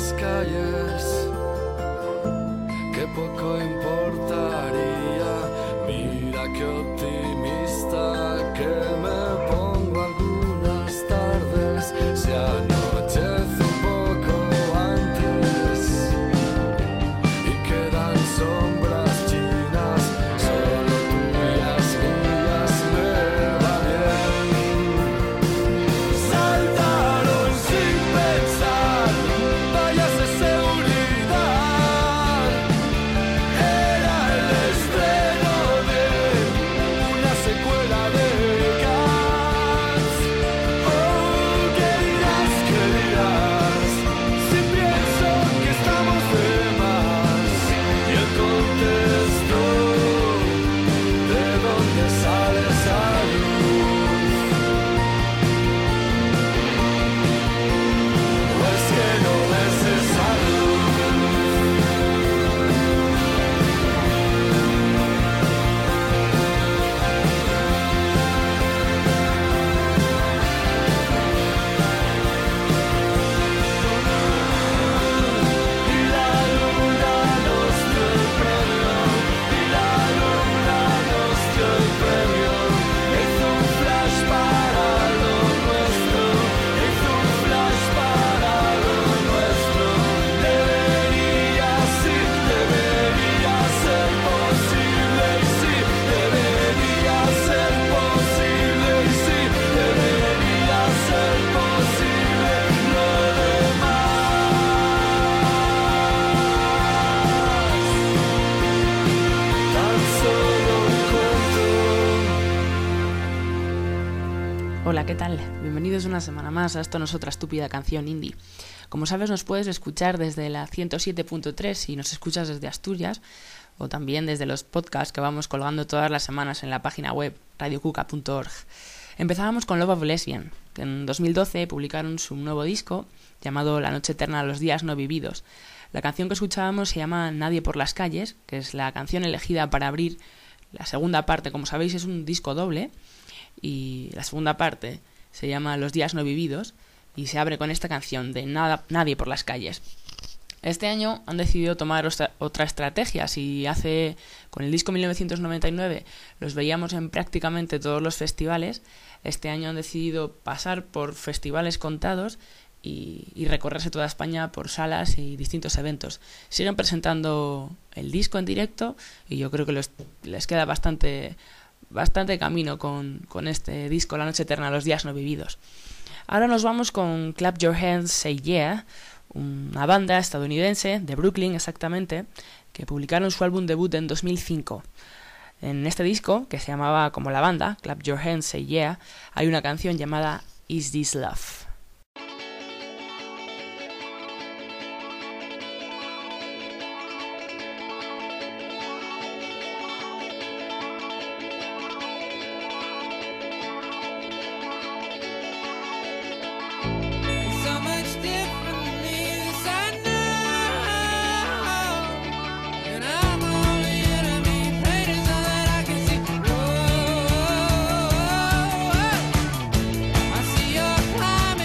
las calles, que poco importaría. Mira qué optimista que me pongo algunas tardes. Se anochece un poco antes y quedan sombras chinas, solo tuyas, mías, me va bien. Saltaron sin pensar vallas de seguridad. Era el estreno de una secuela de Cats. Oh, ¿qué dirás? Si pienso que estamos de más. Y el contexto de dónde sale esa luz. ¿O es que no ves esa luz? Y la luna nos dio el premio, y la luna nos dio el premio. Hizo un flash para lo nuestro, hizo un flash para lo nuestro. Debería ser posible, y sí, debería ser posible, y sí, debería ser posible lo demás. Tan solo un cuento. Hola, ¿qué tal? Bienvenidos una semana más a Esto no es otra estúpida canción indie. Como sabes, nos puedes escuchar desde la 107.3 si nos escuchas desde Asturias, o también desde los podcasts que vamos colgando todas las semanas en la página web radiocuca.org. Empezábamos con Love of Lesbian, que en 2012 publicaron su nuevo disco llamado La noche eterna, los días no vividos. La canción que escuchábamos se llama Nadie por las calles, que es la canción elegida para abrir la segunda parte. Como sabéis, es un disco doble, y la segunda parte se llama Los días no vividos y se abre con esta canción de Nadie por las calles. Este año han decidido tomar otra estrategia. Si con el disco 1999 los veíamos en prácticamente todos los festivales, este año han decidido pasar por festivales contados y recorrerse toda España por salas y distintos eventos. Siguen presentando el disco en directo y yo creo que les queda bastante camino con este disco, La noche eterna, los días no vividos. Ahora nos vamos con Clap Your Hands, Say Yeah, una banda estadounidense, de Brooklyn exactamente, que publicaron su álbum debut en 2005. En este disco, que se llamaba como la banda, Clap Your Hands, Say Yeah, hay una canción llamada Is This Love? So much different than this, I know. And I'm only enemy, pain so that I can see. Whoa, I see your climb.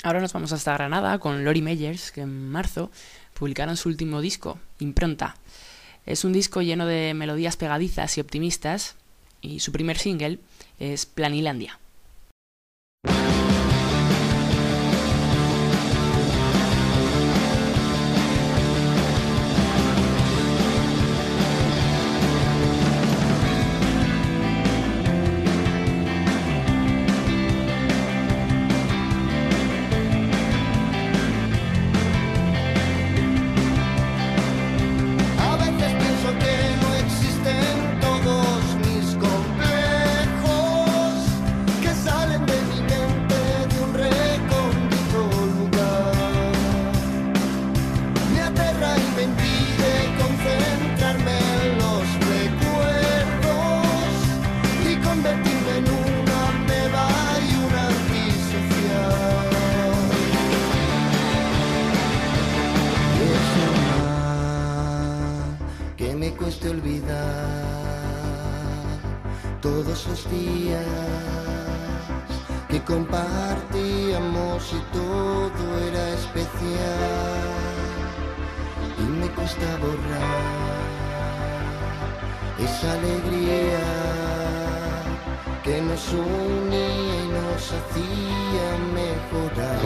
Ahora nos vamos hasta Granada con Lori Meyers, que en marzo publicaron su último disco, Impronta. Es un disco lleno de melodías pegadizas y optimistas, y su primer single es Planilandia. A veces pienso que no existen todos mis complejos, que salen de mi mente de un recóndito lugar. Me aterra y me impide concentrarme en los recuerdos y convertirme en una ameba y una antisocial. Es normal que me cueste olvidar todos los días que compartíamos y todo era especial, y me cuesta borrar esa alegría que nos unía y nos hacía mejorar.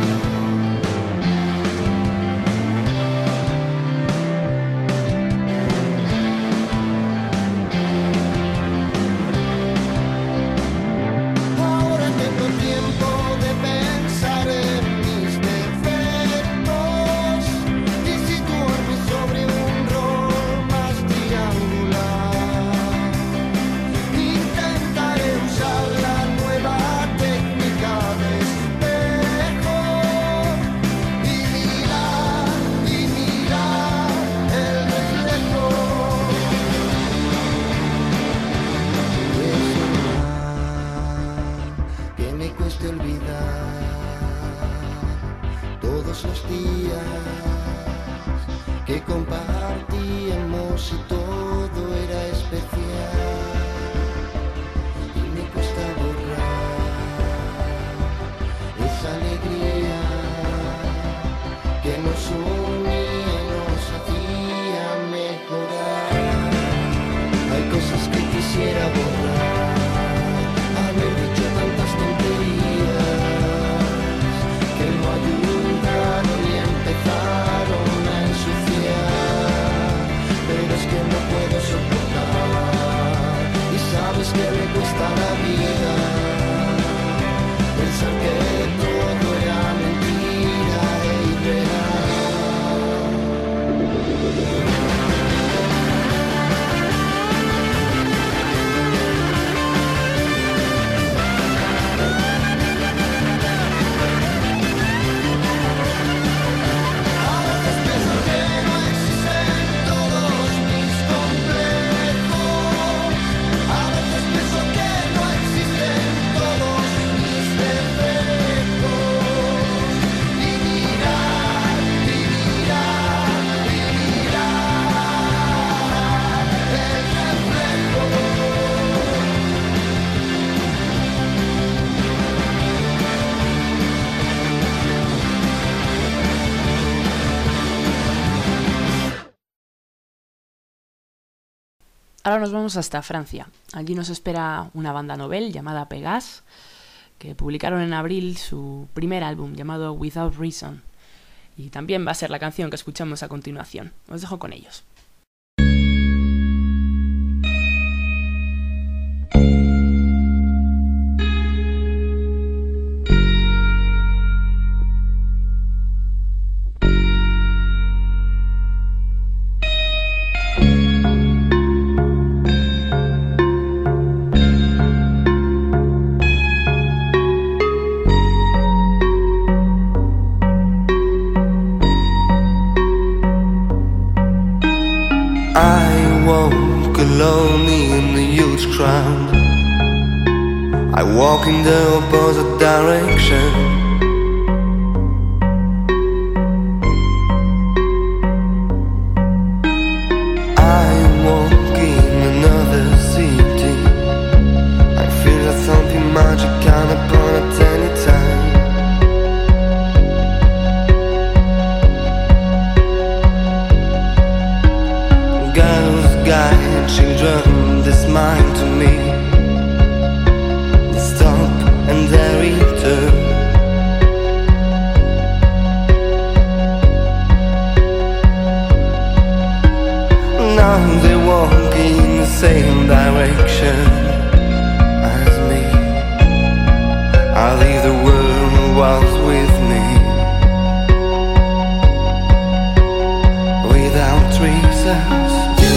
Ahora tengo tiempo de pensar en mis defectos y situarme sobre un rol más triangular. Intentaré usar la nueva técnica de espejo y mirar el reflejo. Es normal que me cueste olvidar todos los días que compartíamos y todo era especial, y me cuesta borrar esa alegría que nos unía y nos hacía mejorar. Hay cosas que quisiera borrar, haber dicho tantas tonterías que no ayudaron y empezaron a ensuciar, pero es que no puedo soportar, y sabes que me cuesta la vida pensar que todo era mentira e irreal. A veces pienso que no existen todos mis complejos. A veces pienso que no existen todos mis defectos. Y mirar el reflejo. Ahora nos vamos hasta Francia. Allí nos espera una banda novel llamada Pégase, que publicaron en abril su primer álbum llamado Without Reason. Y también va a ser la canción que escuchamos a continuación. Os dejo con ellos. I walk lonely in the huge crowd. I walk in the opposite direction. I walk in another city. I feel that something magic can happen at any time. walk in the same direction as me. I leave the world walks with me without reasons.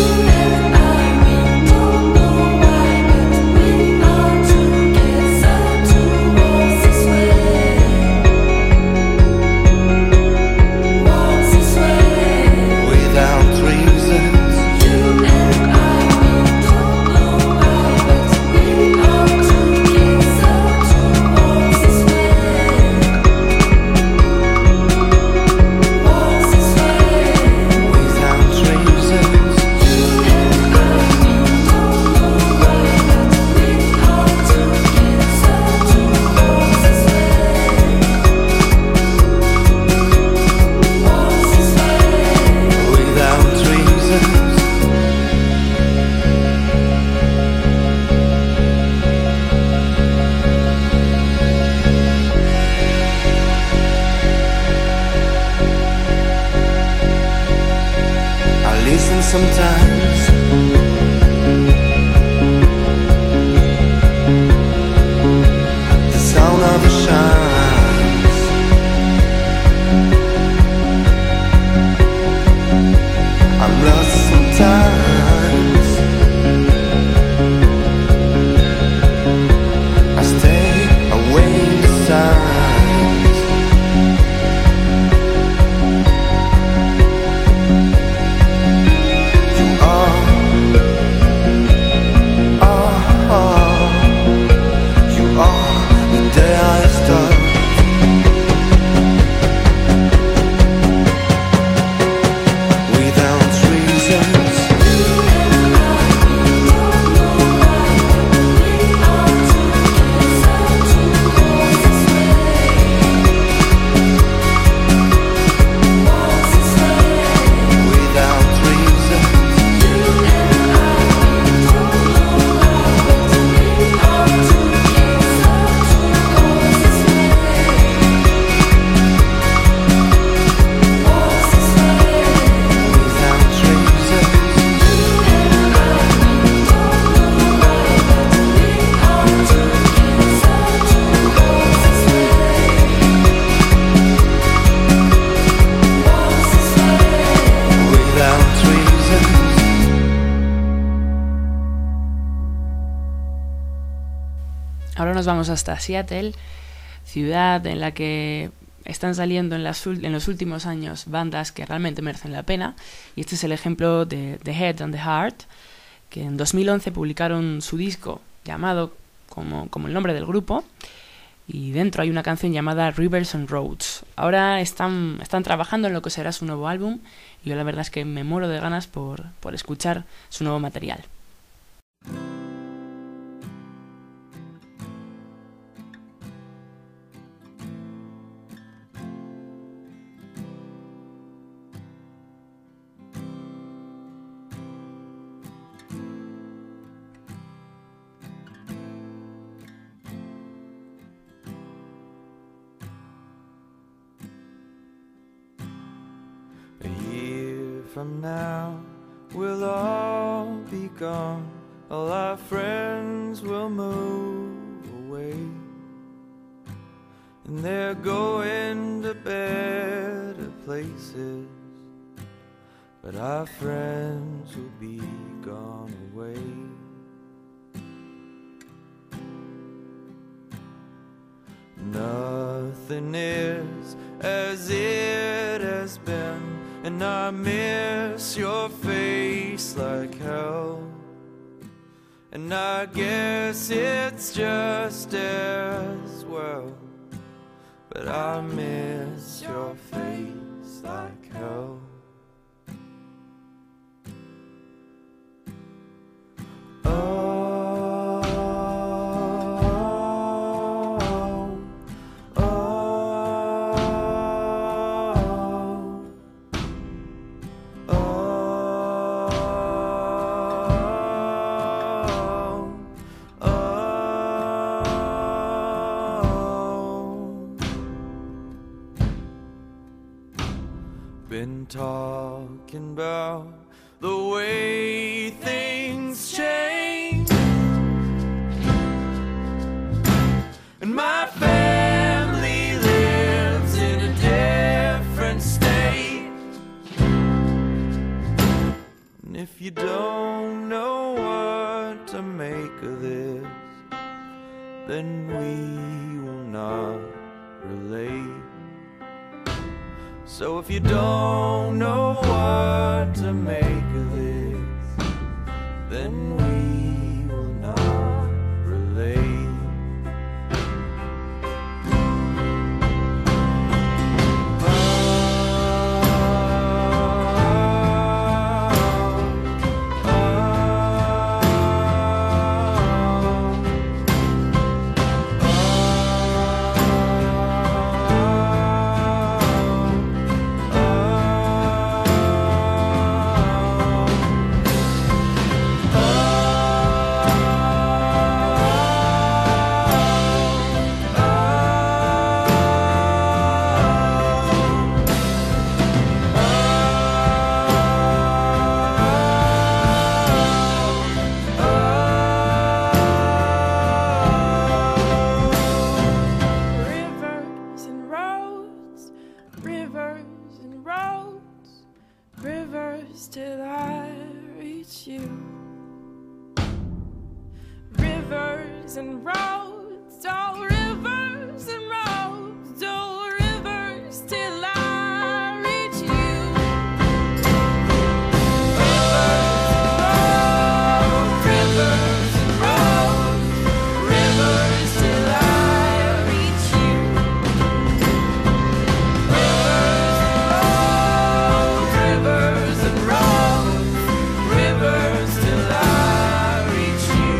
Sometimes the sound of the shines, I'm lost sometimes. I stay away in the signs. Ahora nos vamos hasta Seattle, ciudad en la que están saliendo en los últimos años bandas que realmente merecen la pena. Y este es el ejemplo de The Head and the Heart, que en 2011 publicaron su disco llamado como el nombre del grupo. Y dentro hay una canción llamada Rivers and Roads. Ahora están trabajando en lo que será su nuevo álbum. Y yo la verdad es que me muero de ganas por escuchar su nuevo material. From now we'll all be gone, all our friends will move away, and they're going to better places, but our friends will be gone away. Nothing is as it has been, and I miss your face like hell. And I guess it's just as well, but I miss your face like hell. Been talking about the way things of this, then we will not relate. So if you don't know what to make of this, then we will not relate. Rivers and roads, rivers and roads, rivers till I reach you. Rivers and roads, oh rivers and roads, oh rivers till I reach you. Rivers and roads, rivers till I reach you. Rivers and roads, rivers till I reach you.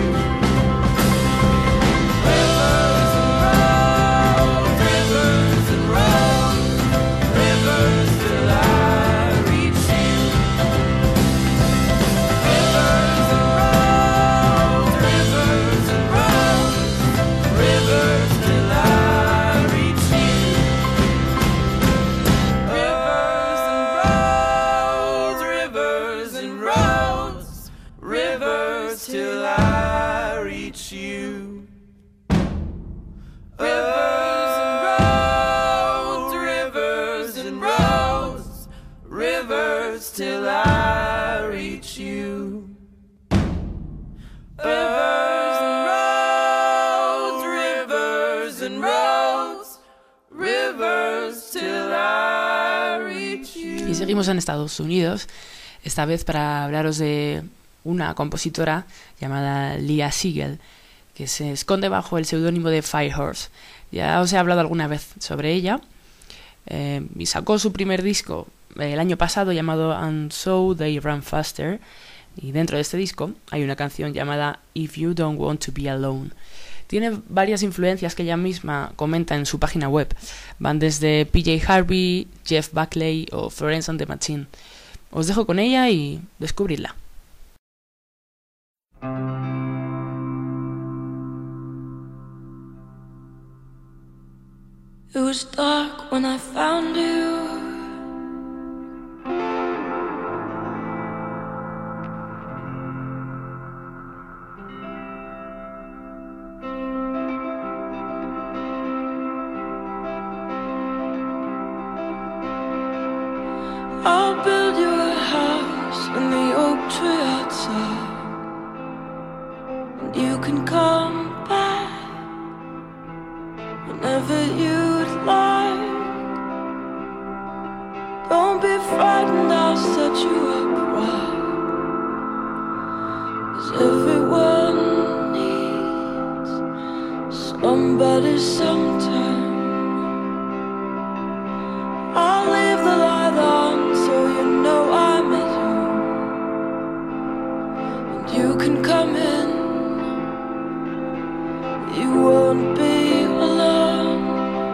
Rivers and roads, rivers and roads, rivers till I reach you. Rivers and roads, rivers and roads, rivers till I reach you. Rivers and roads, rivers till I reach you. Rivers and roads, rivers till I reach you. Rivers and roads, rivers and roads, rivers till I reach you. Y seguimos en Estados Unidos, esta vez para hablaros de una compositora llamada Leah Siegel, que se esconde bajo el seudónimo de Firehorse. Ya os he hablado alguna vez sobre ella, y sacó su primer disco el año pasado llamado And So They Run Faster, y dentro de este disco hay una canción llamada If You Don't Want to Be Alone. Tiene varias influencias que ella misma comenta en su página web. Van desde PJ Harvey, Jeff Buckley o Florence and the Machine. Os dejo con ella y descubridla. It was dark when I found you. I'll build you a house in the oak tree outside, and you can come back whenever you'd like. Don't be frightened, I'll set you up right, 'cause everyone needs somebody sometime. I'll leave the light on so you know I'm at home, and you can come in. You won't be alone.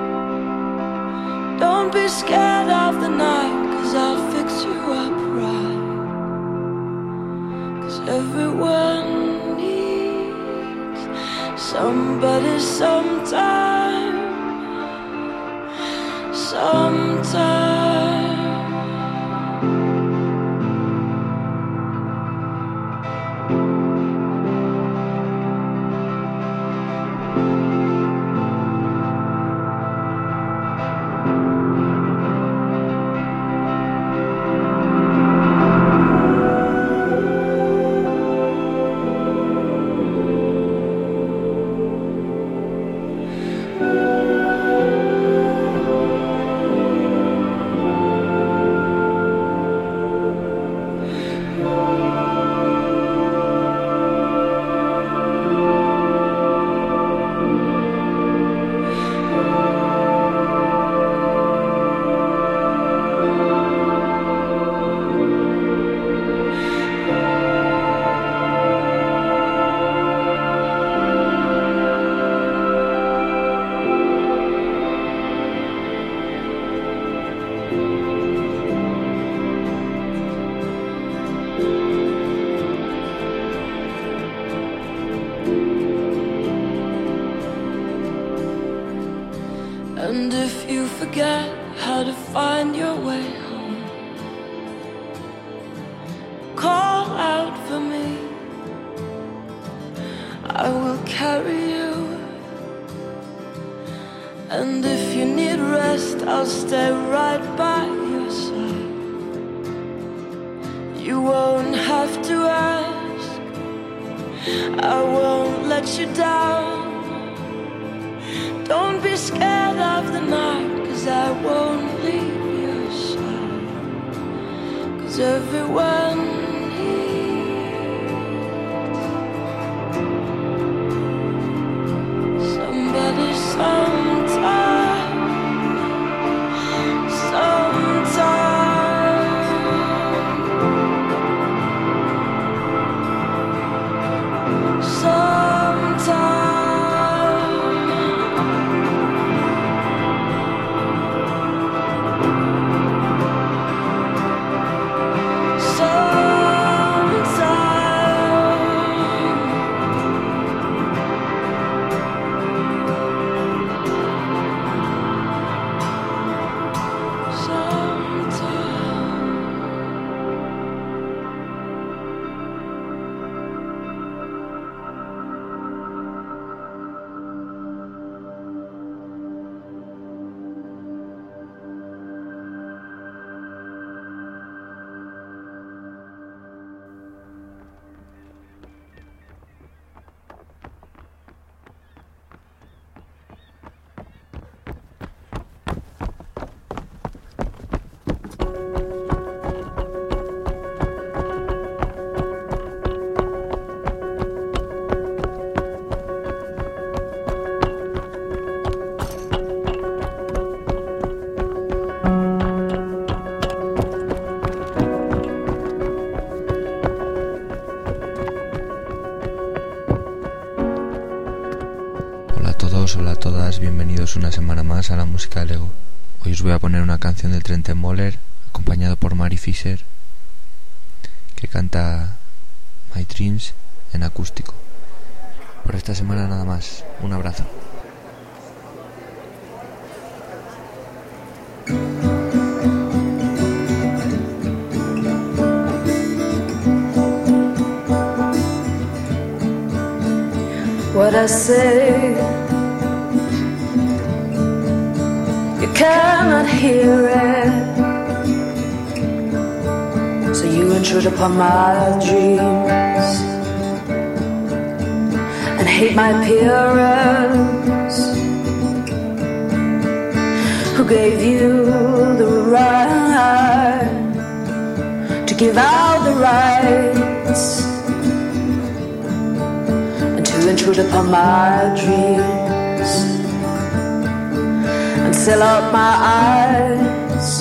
Don't be scared of the night, 'cause I'll fix you up right, 'cause everyone needs somebody sometime. Sometime. forget how to find your way home. Call out for me, I will carry you. And if you need rest, I'll stay right by your side. You won't have to ask, I won't let you down. Don't be scared of the night, 'cause I won't leave your side. 'Cause everyone needs somebody sometime, sometime. Hola a todas, bienvenidos una semana más a la música del ego. Hoy os voy a poner una canción de Trenton Moller, acompañado por Mary Fisher, que canta My Dreams en acústico. Por esta semana nada más, un abrazo. What I say, you cannot hear it, so you intrude upon my dreams and hate my appearance. Who gave you the right to give out the rights to intrude upon my dreams and sell out my eyes?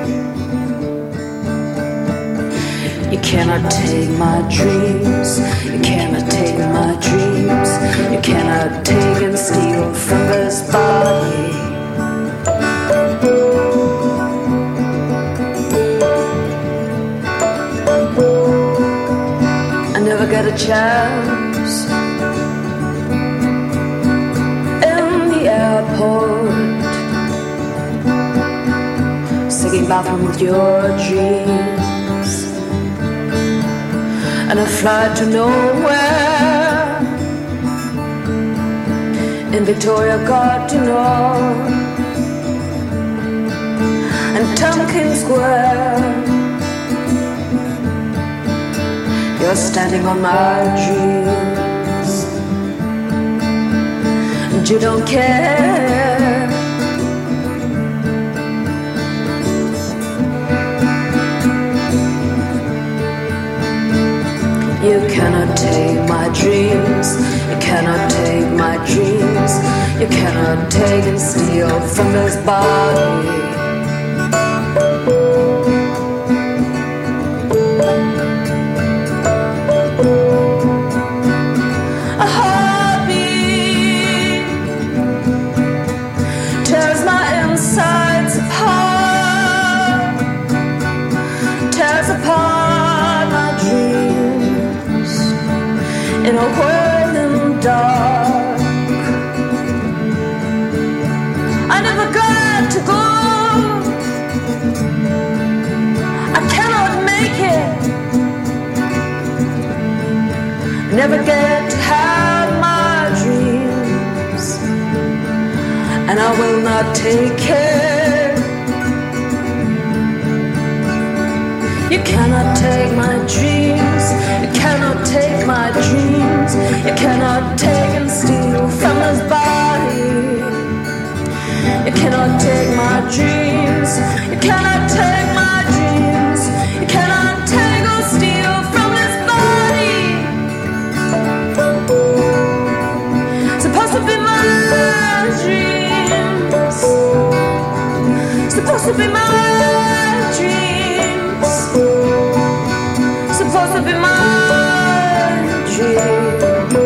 You cannot take my dreams, you cannot take my dreams, you cannot take and steal from this body. I never get a chance airport, singing bathroom with your dreams, and a flight to nowhere in Victoria Gardiner and Tompkins Square. You're standing on my dreams, and you don't care. You cannot take my dreams, you cannot take my dreams, you cannot take and steal from this body. A heartbeat tears my insides apart, tears apart my dreams in a whirling dark. I never got to go never get to have my dreams, and I will not take care. You cannot take my dreams, you cannot take my dreams, you cannot take and steal from this body. You cannot take my dreams, you cannot take my dreams, you cannot take or steal from this body. Supposed to be my dreams, supposed to be my dreams, supposed to be my dreams.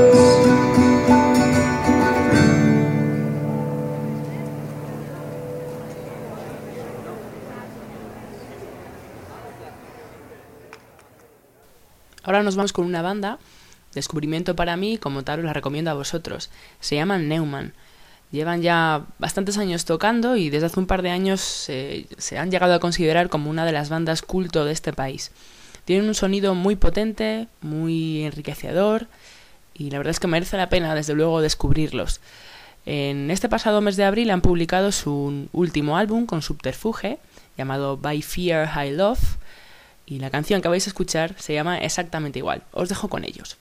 Ahora nos vamos con una banda, descubrimiento para mí, como tal os la recomiendo a vosotros. Se llaman Neumann. Llevan ya bastantes años tocando y desde hace un par de años se han llegado a considerar como una de las bandas culto de este país. Tienen un sonido muy potente, muy enriquecedor y la verdad es que merece la pena desde luego descubrirlos. En este pasado mes de abril han publicado su último álbum con Subterfuge, llamado By Fear High Love, y la canción que vais a escuchar se llama exactamente igual. Os dejo con ellos.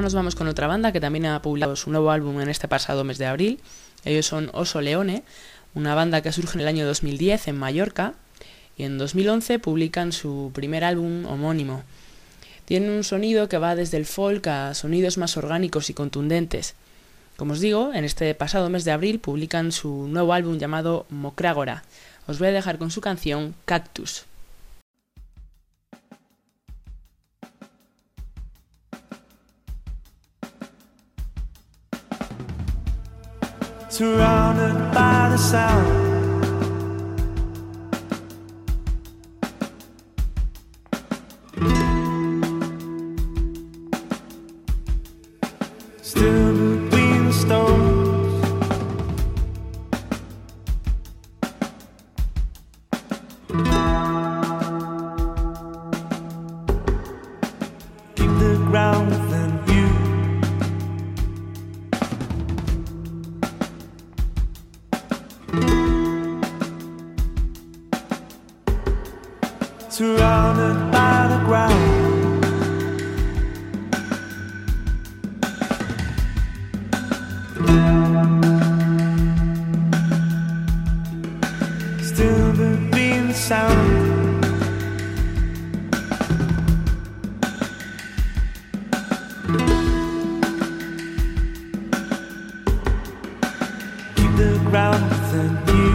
nos vamos con otra banda que también ha publicado su nuevo álbum en este pasado mes de abril. Ellos son Oso Leone, una banda que surge en el año 2010 en Mallorca y en 2011 publican su primer álbum homónimo. Tienen un sonido que va desde el folk a sonidos más orgánicos y contundentes. Como os digo, en este pasado mes de abril publican su nuevo álbum llamado Mokrágora. Os voy a dejar con su canción Cactus. Surrounded by the sound, still between the stones, keep the ground within you. Surrounded by the ground, still between the sound, keep the ground within you.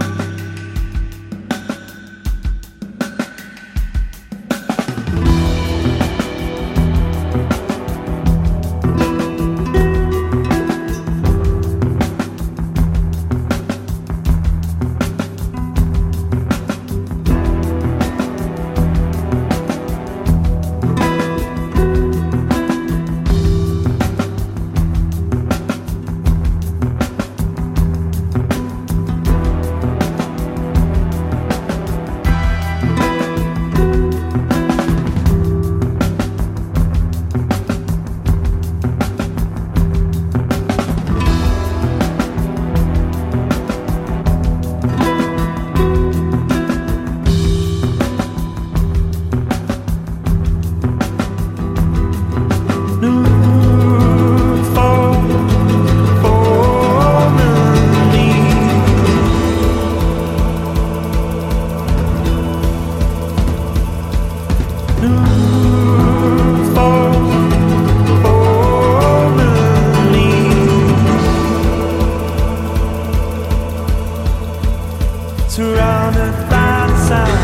Surrounded by the sound,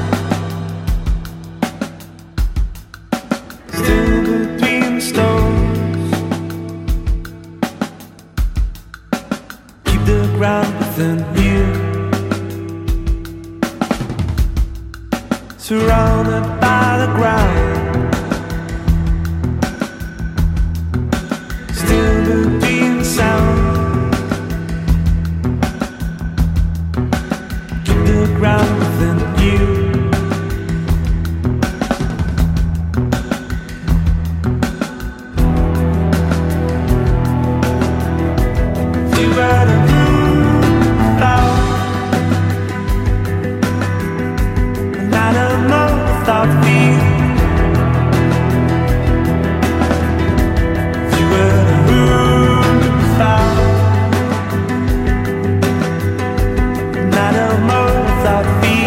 still between the stones, keep the ground within you. Surrounded by the ground, still between the sound, ground within you. If you were to move out, not a moment without fear. If you were to move out, not a moment without fear.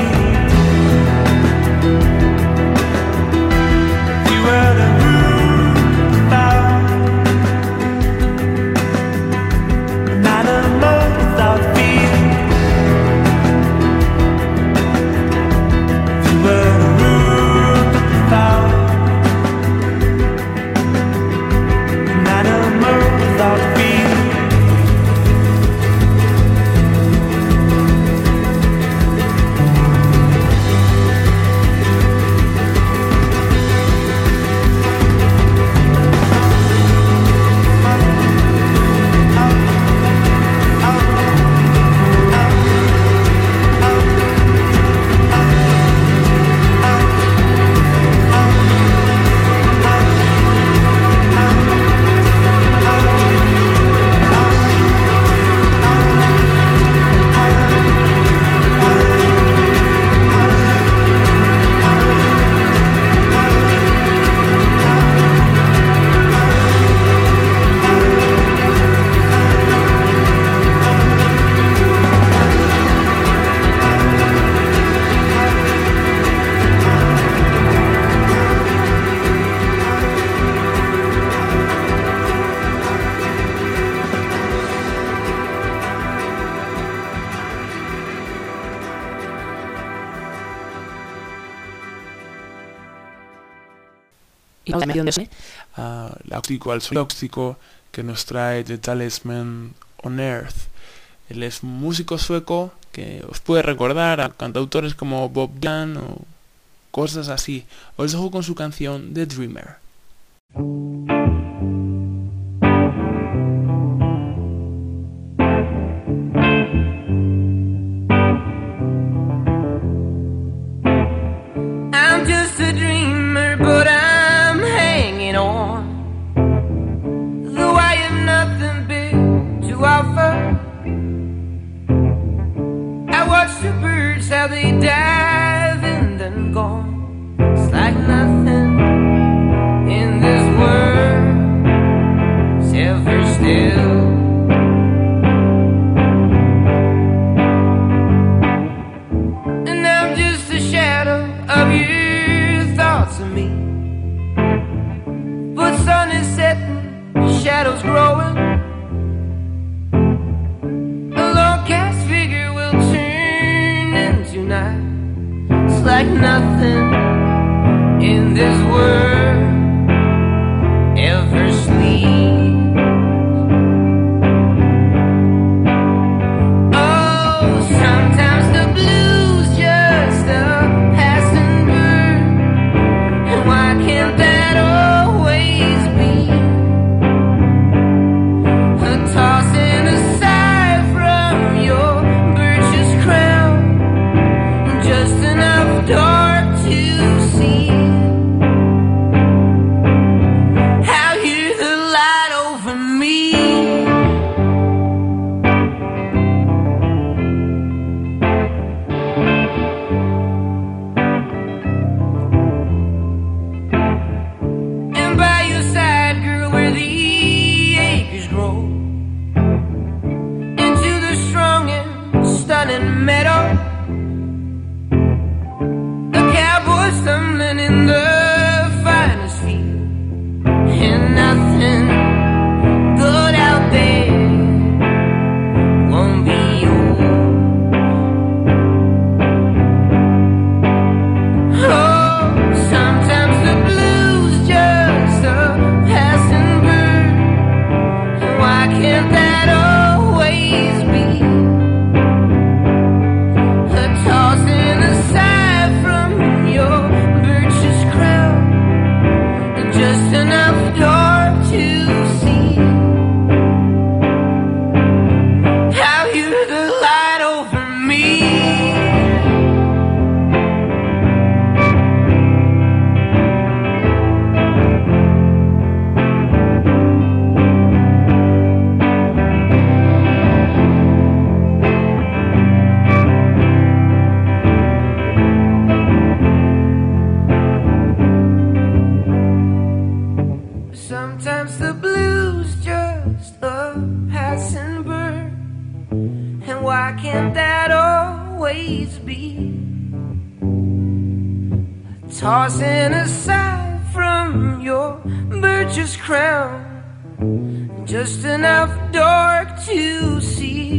Y la canción de Sony, al sonido acústico que nos trae The Talisman on Earth. Él es un músico sueco que os puede recordar a cantautores como Bob Dylan o cosas así. Os dejo con su canción The Dreamer. I'm just a dreamer, but I'm hanging on. Though I have nothing big to offer, I watch the birds how they dive and then gone. It's like nothing in this world is ever still. And I'm just a shadow of your thoughts of me. But sun is setting, shadows growing. A long cast figure will turn into night. It's like nothing in this world ever sleeps. Oh, sometimes the blues just a passing bird. And why can't that always be? A tossing aside from your birch's crown, and just enough dark to see how you're the light over me. And by your side, girl, where the acres grow into the strong and stunning meadow, the cowboy stumbling in the finest field, and nothing good out there won't be yours. Oh, sometimes the blues just a passing bird. And why can't that always be? A tossing aside from your birch's crown, and just enough dark to see how you're the light over me. Sometimes the blues just a passing bird. And why can't that always be? Tossing aside from your birch's crown, just enough dark to see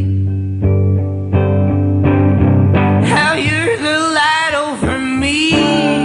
how you're the light over me.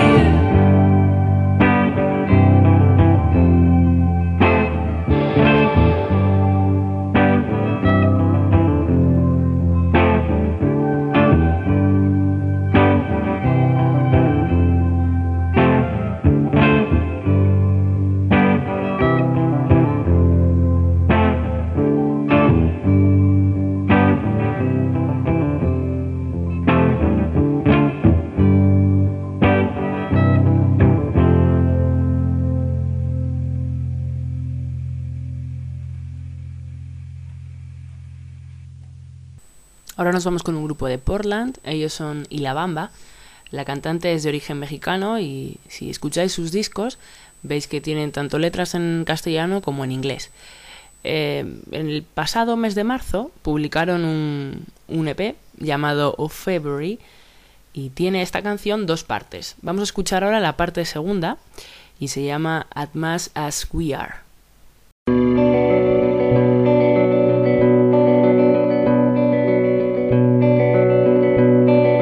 Ahora nos vamos con un grupo de Portland, ellos son Y La Bamba. La cantante es de origen mexicano y si escucháis sus discos veis que tienen tanto letras en castellano como en inglés. En el pasado mes de marzo publicaron un EP llamado Of February y tiene esta canción dos partes. Vamos a escuchar ahora la parte segunda y se llama As Much As We Are.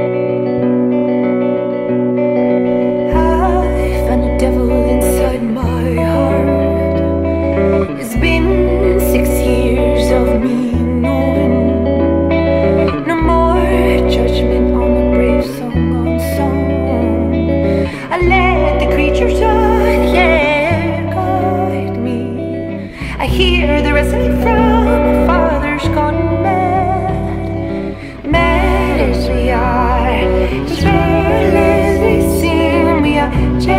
I find a devil inside my as we are, as real as we seem, we are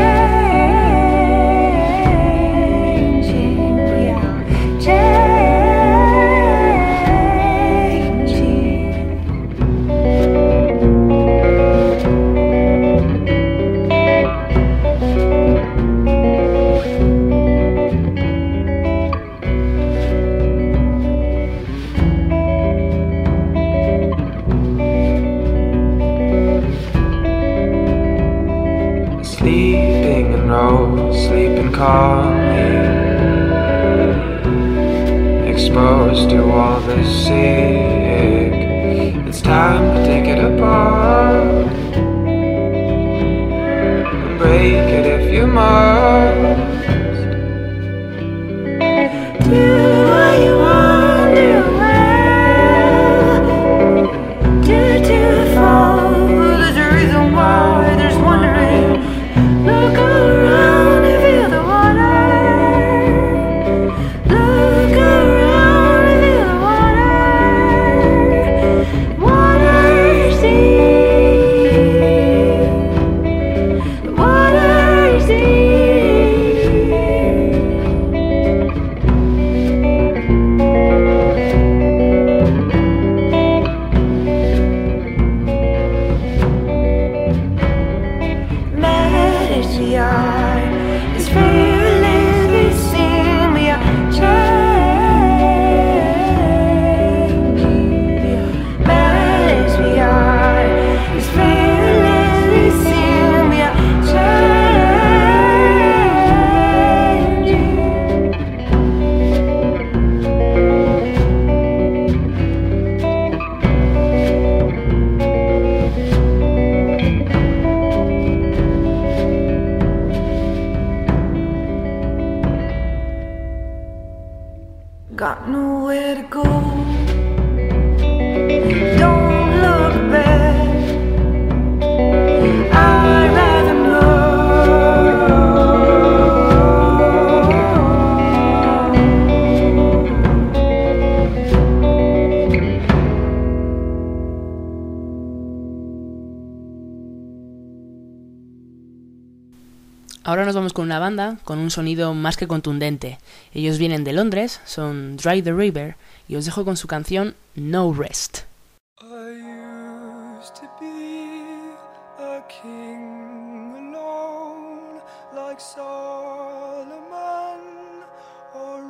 changing, we are changing. Sleeping in rows, sleeping calmly, exposed to all the sick. It's time to take it apart and break it if you must. Do what you want, do well. Do to fall. There's a reason why. There's wondering. Look around and feel the water. Look around and feel the water. Water's deep. Water's mad as we are, as real as we seem, we are changing. Mad as we are, as real as we seem, we are changing. Got nowhere to go. Don't look back. I'd rather Ahora nos vamos con una banda con un sonido más que contundente. Ellos vienen de Londres, son Dry the River, y os dejo con su canción No Rest. I used to be a king alone, like Solomon or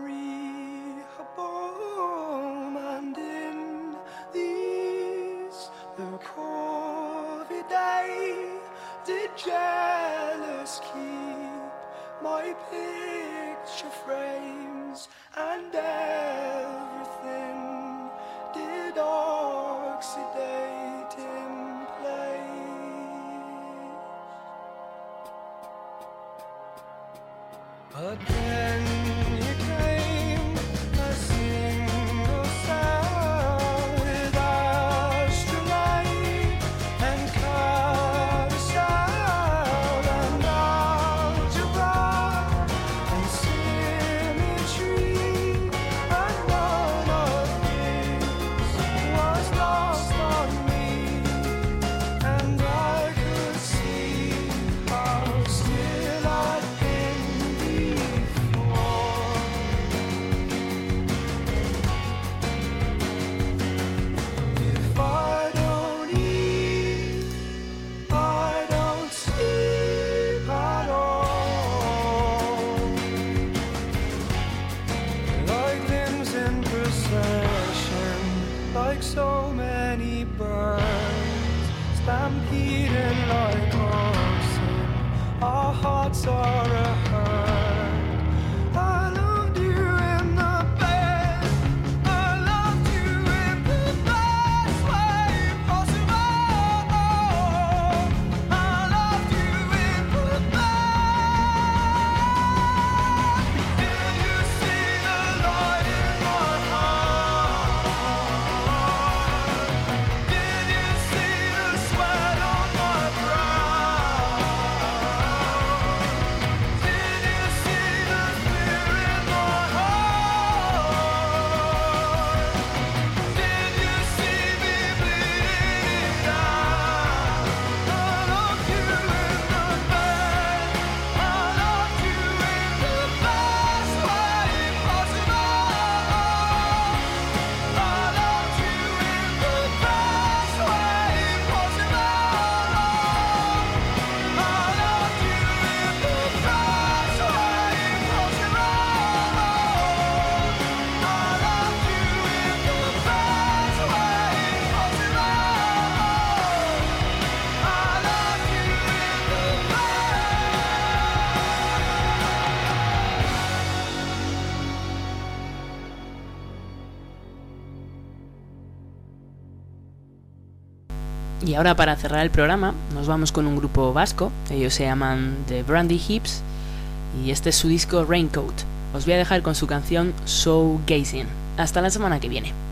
Rehoboam, and in these the COVID day did jealous keep my picture frames, and everything did oxidate in place. But then you came, a single sound with astrolabe and carousel and algebra and symmetry, and none of this was lost on me, and I could see how still I'd been before. Y ahora, para cerrar el programa, nos vamos con un grupo vasco. Ellos se llaman The Brandy Hips y este es su disco Raincoat. Os voy a dejar con su canción So Gazing. Hasta la semana que viene.